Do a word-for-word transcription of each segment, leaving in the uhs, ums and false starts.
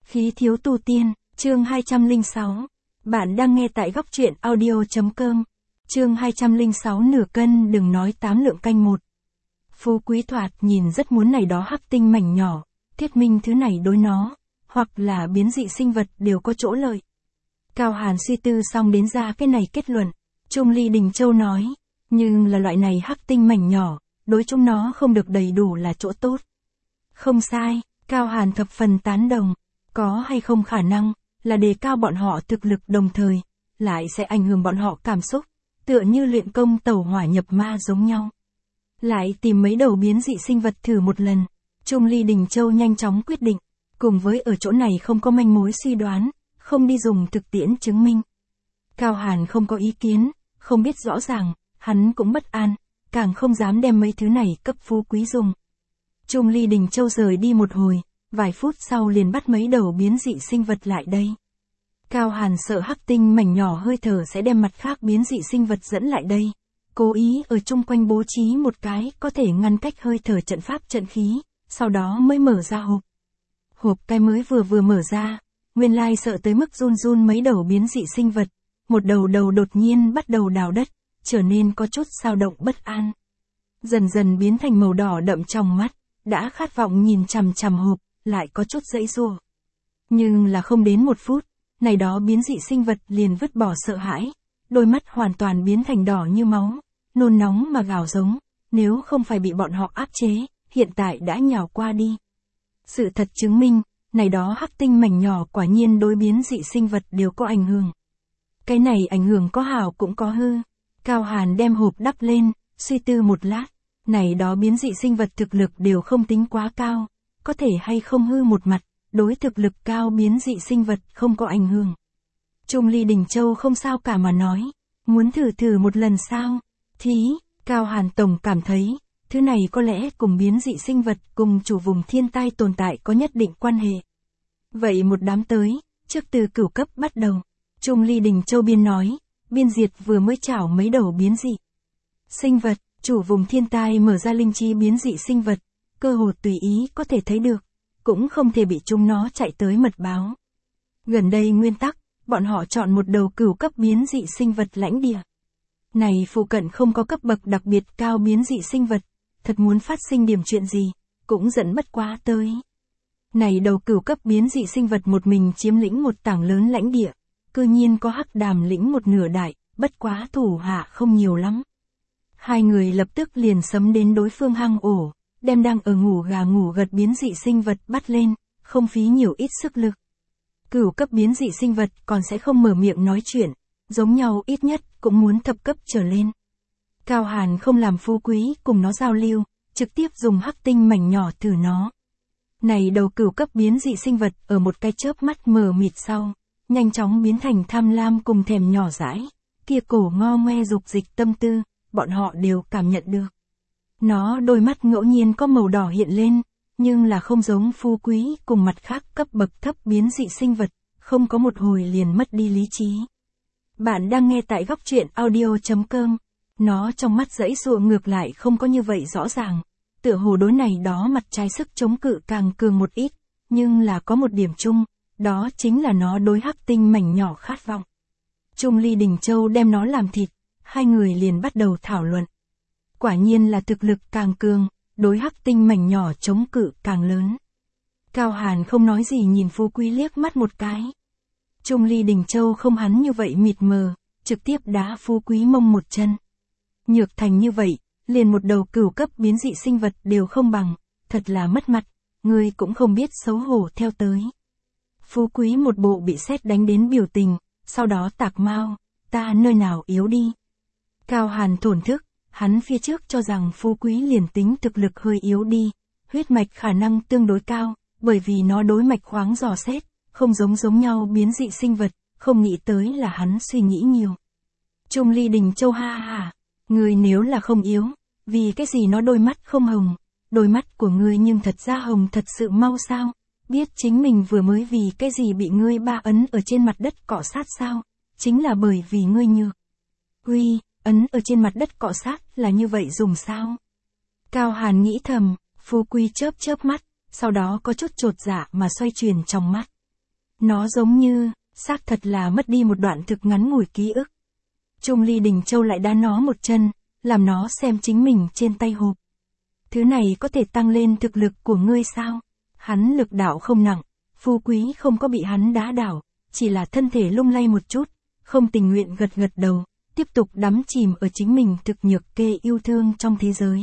Khí thiếu tu tiên, chương hai trăm lẻ sáu. Bạn đang nghe tại góc truyện audio.com. Chương hai trăm lẻ sáu nửa cân đừng nói tám lượng canh một. Phú Quý thoạt nhìn rất muốn này đó hắc tinh mảnh nhỏ, thuyết minh thứ này đối nó, hoặc là biến dị sinh vật đều có chỗ lợi. Cao Hàn suy tư xong đến ra cái này kết luận, Trung Ly Đình Châu nói, nhưng là loại này hắc tinh mảnh nhỏ, đối chúng nó không được đầy đủ là chỗ tốt. Không sai, Cao Hàn thập phần tán đồng, có hay không khả năng, là đề cao bọn họ thực lực đồng thời, lại sẽ ảnh hưởng bọn họ cảm xúc, tựa như luyện công tẩu hỏa nhập ma giống nhau. Lại tìm mấy đầu biến dị sinh vật thử một lần, Trung Ly Đình Châu nhanh chóng quyết định, cùng với ở chỗ này không có manh mối suy đoán, không đi dùng thực tiễn chứng minh. Cao Hàn không có ý kiến, không biết rõ ràng, hắn cũng bất an, càng không dám đem mấy thứ này cấp Phú Quý dùng. Trung Ly Đình Châu rời đi một hồi, vài phút sau liền bắt mấy đầu biến dị sinh vật lại đây. Cao Hàn sợ hắc tinh mảnh nhỏ hơi thở sẽ đem mặt khác biến dị sinh vật dẫn lại đây, cố ý ở chung quanh bố trí một cái có thể ngăn cách hơi thở trận pháp trận khí, sau đó mới mở ra hộp. Hộp cái mới vừa vừa mở ra, nguyên lai sợ tới mức run run mấy đầu biến dị sinh vật, một đầu đầu đột nhiên bắt đầu đào đất, trở nên có chút xao động bất an. Dần dần biến thành màu đỏ đậm trong mắt, đã khát vọng nhìn chằm chằm hộp, lại có chút dãy giụa. Nhưng là không đến một phút, này đó biến dị sinh vật liền vứt bỏ sợ hãi, đôi mắt hoàn toàn biến thành đỏ như máu, nôn nóng mà gào giống, nếu không phải bị bọn họ áp chế, hiện tại đã nhào qua đi. Sự thật chứng minh, này đó hắc tinh mảnh nhỏ quả nhiên đối biến dị sinh vật đều có ảnh hưởng. Cái này ảnh hưởng có hảo cũng có hư. Cao Hàn đem hộp đắp lên, suy tư một lát, này đó biến dị sinh vật thực lực đều không tính quá cao, có thể hay không hư một mặt, đối thực lực cao biến dị sinh vật không có ảnh hưởng. Trung Ly Đình Châu không sao cả mà nói, muốn thử thử một lần sao? Thí, Cao Hàn Tổng cảm thấy, thứ này có lẽ cùng biến dị sinh vật cùng chủ vùng thiên tai tồn tại có nhất định quan hệ. Vậy một đám tới, trước từ cửu cấp bắt đầu, Trung Ly Đình Châu biên nói, biên diệt vừa mới chảo mấy đầu biến dị sinh vật, chủ vùng thiên tai mở ra linh trí biến dị sinh vật, cơ hồ tùy ý có thể thấy được, cũng không thể bị chúng nó chạy tới mật báo. Gần đây nguyên tắc, bọn họ chọn một đầu cửu cấp biến dị sinh vật lãnh địa. Này phụ cận không có cấp bậc đặc biệt cao biến dị sinh vật, thật muốn phát sinh điểm chuyện gì, cũng dẫn bất quá tới. Này đầu cửu cấp biến dị sinh vật một mình chiếm lĩnh một tảng lớn lãnh địa, cư nhiên có hắc đàm lĩnh một nửa đại, bất quá thủ hạ không nhiều lắm. Hai người lập tức liền sấm đến đối phương hang ổ, đem đang ở ngủ gà ngủ gật biến dị sinh vật bắt lên, không phí nhiều ít sức lực. Cửu cấp biến dị sinh vật còn sẽ không mở miệng nói chuyện, giống nhau ít nhất cũng muốn thập cấp trở lên. Cao Hàn không làm Phú Quý cùng nó giao lưu, trực tiếp dùng hắc tinh mảnh nhỏ thử nó. Này đầu cửu cấp biến dị sinh vật ở một cái chớp mắt mờ mịt sau, nhanh chóng biến thành tham lam cùng thèm nhỏ dãi, kia cổ ngo ngoe dục dịch tâm tư, bọn họ đều cảm nhận được. Nó đôi mắt ngẫu nhiên có màu đỏ hiện lên, nhưng là không giống Phú Quý cùng mặt khác cấp bậc thấp biến dị sinh vật, không có một hồi liền mất đi lý trí. Bạn đang nghe tại góc truyện audio.com, nó trong mắt dãy dụa ngược lại không có như vậy rõ ràng, tựa hồ đối này đó mặt trái sức chống cự càng cường một ít, nhưng là có một điểm chung, đó chính là nó đối hắc tinh mảnh nhỏ khát vọng. Trung Ly Đình Châu đem nó làm thịt, hai người liền bắt đầu thảo luận. Quả nhiên là thực lực càng cường, đối hắc tinh mảnh nhỏ chống cự càng lớn. Cao Hàn không nói gì nhìn Phú Quý liếc mắt một cái. Trung Ly Đình Châu không hắn như vậy mịt mờ, trực tiếp đá Phú Quý mông một chân. Nhược thành như vậy, liền một đầu cửu cấp biến dị sinh vật đều không bằng, thật là mất mặt, ngươi cũng không biết xấu hổ theo tới. Phú Quý một bộ bị sét đánh đến biểu tình, sau đó tạc mau, ta nơi nào yếu đi. Cao Hàn thổn thức, hắn phía trước cho rằng Phú Quý liền tính thực lực hơi yếu đi, huyết mạch khả năng tương đối cao, bởi vì nó đối mạch khoáng dò xét, không giống giống nhau biến dị sinh vật, không nghĩ tới là hắn suy nghĩ nhiều. Trung Ly Đình Châu ha ha, ngươi nếu là không yếu, vì cái gì nó đôi mắt không hồng, đôi mắt của ngươi nhưng thật ra hồng thật sự mau sao, biết chính mình vừa mới vì cái gì bị ngươi ba ấn ở trên mặt đất cọ sát sao, chính là bởi vì ngươi nhược. Uy, ấn ở trên mặt đất cọ sát là như vậy dùng sao? Cao Hàn nghĩ thầm, Phú Quý chớp chớp mắt, sau đó có chút chột dạ mà xoay chuyển trong mắt. Nó giống như, xác thật là mất đi một đoạn thực ngắn ngủi ký ức. Trung Ly Đình Châu lại đá nó một chân, làm nó xem chính mình trên tay hộp. Thứ này có thể tăng lên thực lực của ngươi sao? Hắn lực đạo không nặng, Phú Quý không có bị hắn đá đảo, chỉ là thân thể lung lay một chút, không tình nguyện gật gật đầu, tiếp tục đắm chìm ở chính mình thực nhược kê yêu thương trong thế giới.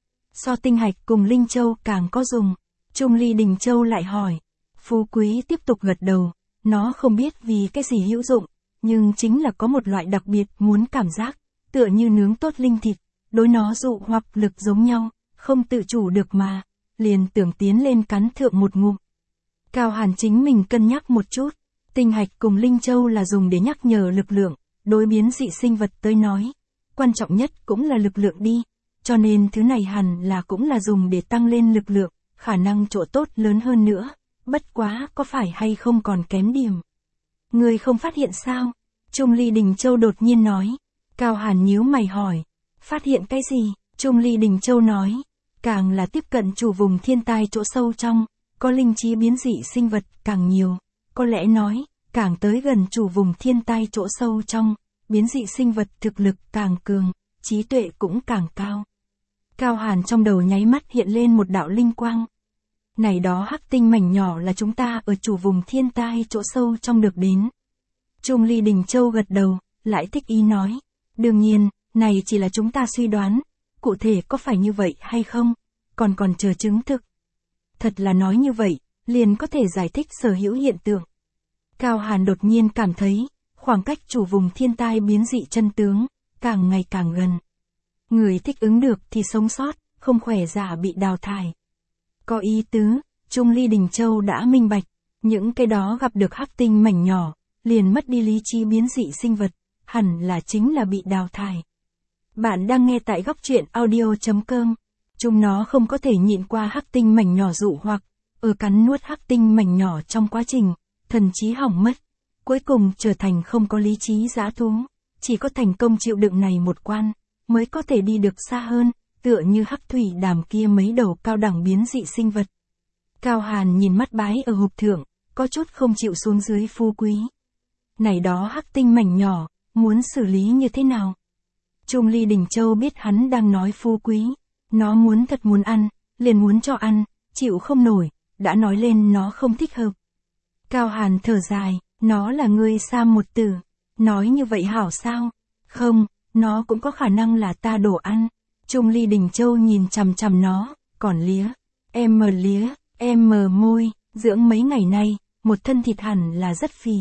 So tinh hạch cùng Linh Châu càng có dùng, Trung Ly Đình Châu lại hỏi. Phú Quý tiếp tục gật đầu, nó không biết vì cái gì hữu dụng, nhưng chính là có một loại đặc biệt muốn cảm giác, tựa như nướng tốt linh thịt, đối nó dụ hoặc lực giống nhau, không tự chủ được mà, liền tưởng tiến lên cắn thượng một ngụm. Cao Hàn chính mình cân nhắc một chút, tinh hạch cùng Linh Châu là dùng để nhắc nhở lực lượng, đối biến dị sinh vật tới nói, quan trọng nhất cũng là lực lượng đi, cho nên thứ này hẳn là cũng là dùng để tăng lên lực lượng, khả năng chỗ tốt lớn hơn nữa, bất quá có phải hay không còn kém điểm. Người không phát hiện sao? Trung Ly Đình Châu đột nhiên nói. Cao Hàn nhíu mày hỏi, phát hiện cái gì? Trung Ly Đình Châu nói, càng là tiếp cận chủ vùng thiên tai chỗ sâu trong, có linh trí biến dị sinh vật càng nhiều, có lẽ nói, càng tới gần chủ vùng thiên tai chỗ sâu trong, biến dị sinh vật thực lực càng cường, trí tuệ cũng càng cao. Cao Hàn trong đầu nháy mắt hiện lên một đạo linh quang. Này đó hắc tinh mảnh nhỏ là chúng ta ở chủ vùng thiên tai chỗ sâu trong được đến. Trung Ly Đình Châu gật đầu, lại thích ý nói. Đương nhiên, này chỉ là chúng ta suy đoán, cụ thể có phải như vậy hay không, còn còn chờ chứng thực. Thật là nói như vậy, liền có thể giải thích sở hữu hiện tượng. Cao Hàn đột nhiên cảm thấy, khoảng cách chủ vùng thiên tai biến dị chân tướng, càng ngày càng gần. Người thích ứng được thì sống sót, không khỏe giả bị đào thải. Có ý tứ, Trung Ly Đình Châu đã minh bạch, những cái đó gặp được hắc tinh mảnh nhỏ, liền mất đi lý trí biến dị sinh vật, hẳn là chính là bị đào thải. Bạn đang nghe tại góc truyện audio chấm com. Chúng nó không có thể nhịn qua hắc tinh mảnh nhỏ dụ hoặc, ở cắn nuốt hắc tinh mảnh nhỏ trong quá trình, thần trí hỏng mất, cuối cùng trở thành không có lý trí dã thú, chỉ có thành công chịu đựng này một quan, mới có thể đi được xa hơn, tựa như hắc thủy đàm kia mấy đầu cao đẳng biến dị sinh vật. Cao Hàn nhìn mắt bái ở hộp thượng, có chút không chịu xuống dưới Phú Quý. Này đó hắc tinh mảnh nhỏ, muốn xử lý như thế nào? Trung Ly Đình Châu biết hắn đang nói Phú Quý, nó muốn thật muốn ăn, liền muốn cho ăn, chịu không nổi, đã nói lên nó không thích hợp. Cao Hàn thở dài, nó là người Sam một tử, nói như vậy hảo sao? Không, nó cũng có khả năng là ta đồ ăn. Trung Ly Đình Châu nhìn chằm chằm nó, còn lía, em mờ lía, em mờ môi, dưỡng mấy ngày nay, một thân thịt hẳn là rất phì.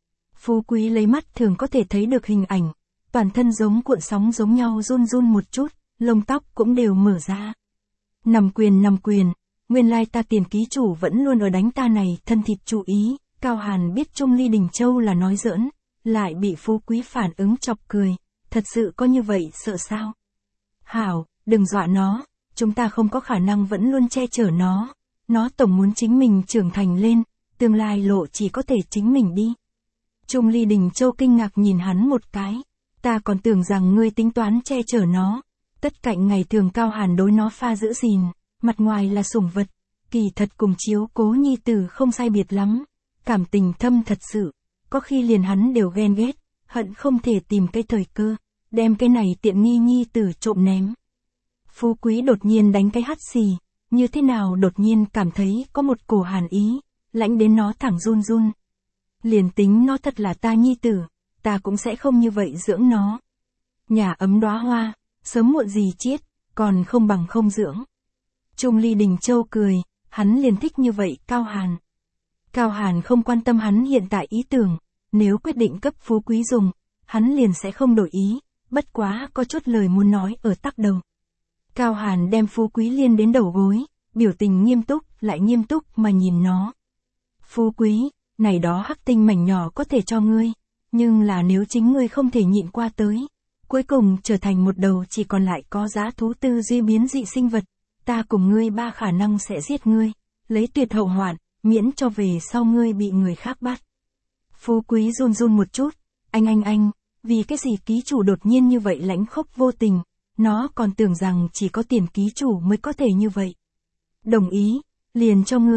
Phú Quý lấy mắt thường có thể thấy được hình ảnh, toàn thân giống cuộn sóng giống nhau run run một chút, lông tóc cũng đều mở ra. Nằm quyền nằm quyền, nguyên lai ta tiền ký chủ vẫn luôn ở đánh ta này thân thịt chú ý, Cao Hàn biết Trung Ly Đình Châu là nói giỡn, lại bị Phú Quý phản ứng chọc cười, thật sự có như vậy sợ sao? Hảo, đừng dọa nó, chúng ta không có khả năng vẫn luôn che chở nó, nó tổng muốn chính mình trưởng thành lên, tương lai lộ chỉ có thể chính mình đi. Trung Ly Đình Châu kinh ngạc nhìn hắn một cái, ta còn tưởng rằng ngươi tính toán che chở nó, tất cạnh ngày thường Cao Hàn đối nó pha giữ gìn, mặt ngoài là sủng vật, kỳ thật cùng chiếu cố nhi tử không sai biệt lắm, cảm tình thâm thật sự, có khi liền hắn đều ghen ghét, hận không thể tìm cái thời cơ, đem cái này tiện nghi nhi tử trộm ném. Phú Quý đột nhiên đánh cái hắt xì, như thế nào đột nhiên cảm thấy có một cổ hàn ý, lãnh đến nó thẳng run run. Liền tính nó thật là ta nhi tử, ta cũng sẽ không như vậy dưỡng nó. Nhà ấm đóa hoa, sớm muộn gì chết, còn không bằng không dưỡng. Trung Ly Đình Châu cười, hắn liền thích như vậy Cao Hàn. Cao Hàn không quan tâm hắn hiện tại ý tưởng, nếu quyết định cấp Phú Quý dùng, hắn liền sẽ không đổi ý, bất quá có chút lời muốn nói ở tắc đầu. Cao Hàn đem Phú Quý liên đến đầu gối, biểu tình nghiêm túc, lại nghiêm túc mà nhìn nó. Phú Quý, này đó hắc tinh mảnh nhỏ có thể cho ngươi, nhưng là nếu chính ngươi không thể nhịn qua tới, cuối cùng trở thành một đầu chỉ còn lại có giá thú tư duy biến dị sinh vật, ta cùng ngươi ba khả năng sẽ giết ngươi, lấy tuyệt hậu hoạn, miễn cho về sau ngươi bị người khác bắt. Phú Quý run run một chút, anh anh anh, vì cái gì ký chủ đột nhiên như vậy lãnh khốc vô tình, nó còn tưởng rằng chỉ có tiền ký chủ mới có thể như vậy. Đồng ý, liền cho ngươi,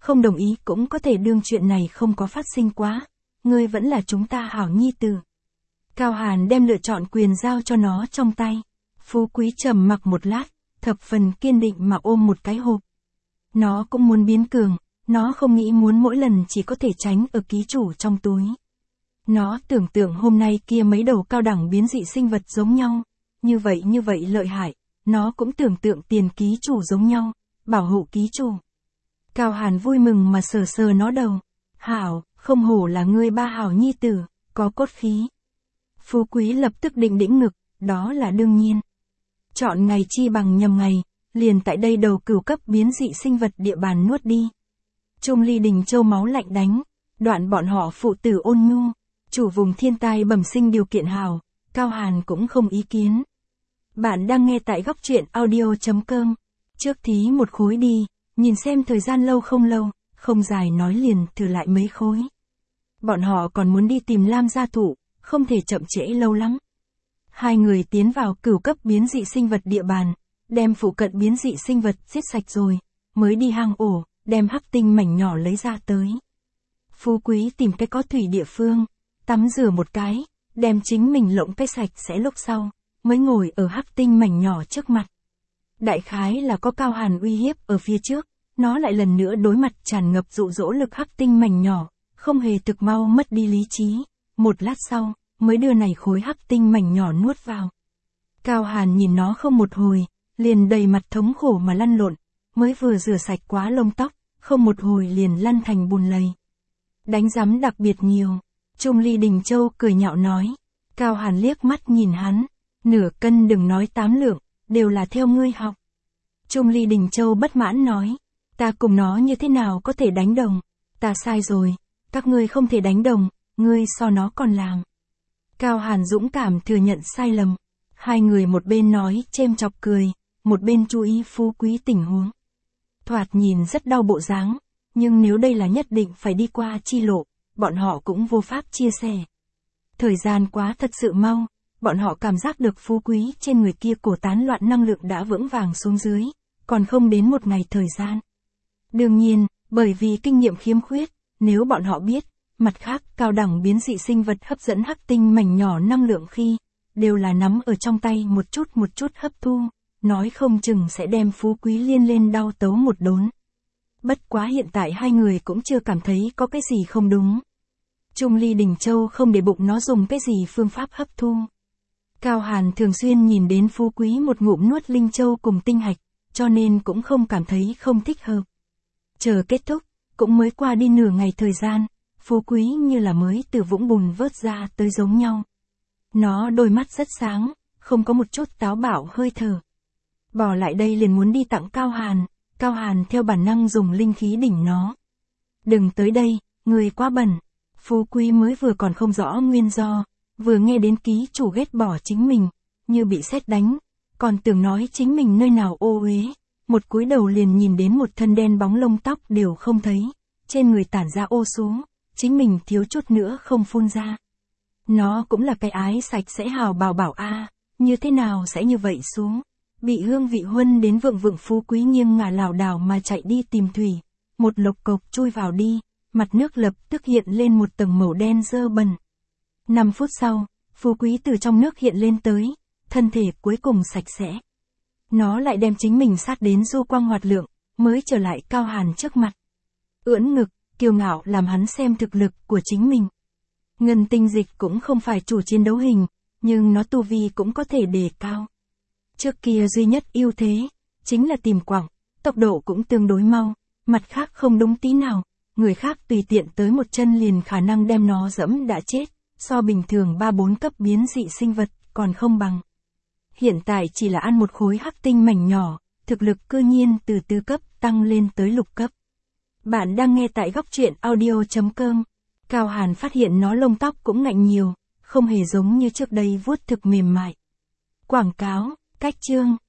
không đồng ý cũng có thể đương chuyện này không có phát sinh quá, ngươi vẫn là chúng ta hảo nhi tử. Cao Hàn đem lựa chọn quyền giao cho nó trong tay. Phú Quý trầm mặc một lát, thập phần kiên định mà ôm một cái hộp. Nó cũng muốn biến cường, nó không nghĩ muốn mỗi lần chỉ có thể tránh ở ký chủ trong túi. Nó tưởng tượng hôm nay kia mấy đầu cao đẳng biến dị sinh vật giống nhau, như vậy như vậy lợi hại, nó cũng tưởng tượng tiền ký chủ giống nhau, bảo hộ ký chủ. Cao Hàn vui mừng mà sờ sờ nó đầu. Hảo, không hổ là ngươi ba hảo nhi tử, có cốt khí. Phú Quý lập tức định đĩnh ngực, đó là đương nhiên. Chọn ngày chi bằng nhầm ngày, liền tại đây đầu cửu cấp biến dị sinh vật địa bàn nuốt đi. Trung Ly Đình Châu máu lạnh đánh, đoạn bọn họ phụ tử ôn nhu, chủ vùng thiên tai bẩm sinh điều kiện hảo, Cao Hàn cũng không ý kiến. Bạn đang nghe tại góc truyện audio chấm com. Trước thí một khối đi, nhìn xem thời gian lâu không lâu, không dài nói liền thử lại mấy khối. Bọn họ còn muốn đi tìm Lam gia thụ, không thể chậm trễ lâu lắm. Hai người tiến vào cửu cấp biến dị sinh vật địa bàn, đem phụ cận biến dị sinh vật giết sạch rồi, mới đi hang ổ, đem hắc tinh mảnh nhỏ lấy ra tới. Phú Quý tìm cái có thủy địa phương, tắm rửa một cái, đem chính mình lộng cái sạch sẽ lúc sau, mới ngồi ở hắc tinh mảnh nhỏ trước mặt. Đại khái là có Cao Hàn uy hiếp ở phía trước, nó lại lần nữa đối mặt tràn ngập dụ dỗ lực hắc tinh mảnh nhỏ, không hề thực mau mất đi lý trí. Một lát sau, mới đưa này khối hắc tinh mảnh nhỏ nuốt vào. Cao Hàn nhìn nó không một hồi, liền đầy mặt thống khổ mà lăn lộn, mới vừa rửa sạch quá lông tóc, không một hồi liền lăn thành bùn lầy. Đánh rắm đặc biệt nhiều. Trung Ly Đình Châu cười nhạo nói. Cao Hàn liếc mắt nhìn hắn, nửa cân đừng nói tám lượng, đều là theo ngươi học. Trung Ly Đình Châu bất mãn nói, ta cùng nó như thế nào có thể đánh đồng, ta sai rồi, các ngươi không thể đánh đồng, ngươi so nó còn làm. Cao Hàn dũng cảm thừa nhận sai lầm, hai người một bên nói chêm chọc cười, một bên chú ý Phú Quý tình huống. Thoạt nhìn rất đau bộ dáng, nhưng nếu đây là nhất định phải đi qua chi lộ, bọn họ cũng vô pháp chia sẻ. Thời gian quá thật sự mau, bọn họ cảm giác được Phú Quý trên người kia cổ tán loạn năng lượng đã vững vàng xuống dưới, còn không đến một ngày thời gian. Đương nhiên, bởi vì kinh nghiệm khiếm khuyết, nếu bọn họ biết, mặt khác cao đẳng biến dị sinh vật hấp dẫn hắc tinh mảnh nhỏ năng lượng khi, đều là nắm ở trong tay một chút một chút hấp thu, nói không chừng sẽ đem Phú Quý liên lên đau tấu một đốn. Bất quá hiện tại hai người cũng chưa cảm thấy có cái gì không đúng. Trung Ly Đình Châu không để bụng nó dùng cái gì phương pháp hấp thu. Cao Hàn thường xuyên nhìn đến Phú Quý một ngụm nuốt linh châu cùng tinh hạch, cho nên cũng không cảm thấy không thích hợp. Chờ kết thúc, cũng mới qua đi nửa ngày thời gian, Phú Quý như là mới từ vũng bùn vớt ra tới giống nhau. Nó đôi mắt rất sáng, không có một chút táo bạo hơi thở. Bỏ lại đây liền muốn đi tặng Cao Hàn, Cao Hàn theo bản năng dùng linh khí đỉnh nó. Đừng tới đây, người quá bẩn. Phú Quý mới vừa còn không rõ nguyên do, vừa nghe đến ký chủ ghét bỏ chính mình, như bị sét đánh, còn tưởng nói chính mình nơi nào ô uế, một cúi đầu liền nhìn đến một thân đen bóng lông tóc đều không thấy, trên người tản ra ô sú, chính mình thiếu chút nữa không phun ra. Nó cũng là cái ái sạch sẽ hào bảo bảo a, như thế nào sẽ như vậy xuống, bị hương vị huân đến vượng vượng. Phú Quý nghiêng ngả lảo đảo mà chạy đi tìm thủy, một lộc cộc chui vào đi, mặt nước lập tức hiện lên một tầng màu đen dơ bẩn. Năm phút sau, Phú Quý từ trong nước hiện lên tới, thân thể cuối cùng sạch sẽ. Nó lại đem chính mình sát đến du quang hoạt lượng, mới trở lại Cao Hàn trước mặt. Ưỡn ngực, kiêu ngạo làm hắn xem thực lực của chính mình. Ngân tinh dịch cũng không phải chủ chiến đấu hình, nhưng nó tu vi cũng có thể đề cao. Trước kia duy nhất ưu thế, chính là tìm quặng, tốc độ cũng tương đối mau, mặt khác không đúng tí nào, người khác tùy tiện tới một chân liền khả năng đem nó dẫm đã chết, so bình thường ba bốn cấp biến dị sinh vật còn không bằng. Hiện tại chỉ là ăn một khối hắc tinh mảnh nhỏ, thực lực cư nhiên từ tứ cấp tăng lên tới lục cấp. Bạn đang nghe tại góc truyện audio chấm com. Cao Hàn phát hiện nó lông tóc cũng ngạnh nhiều, không hề giống như trước đây vuốt thực mềm mại. Quảng cáo, cách chương.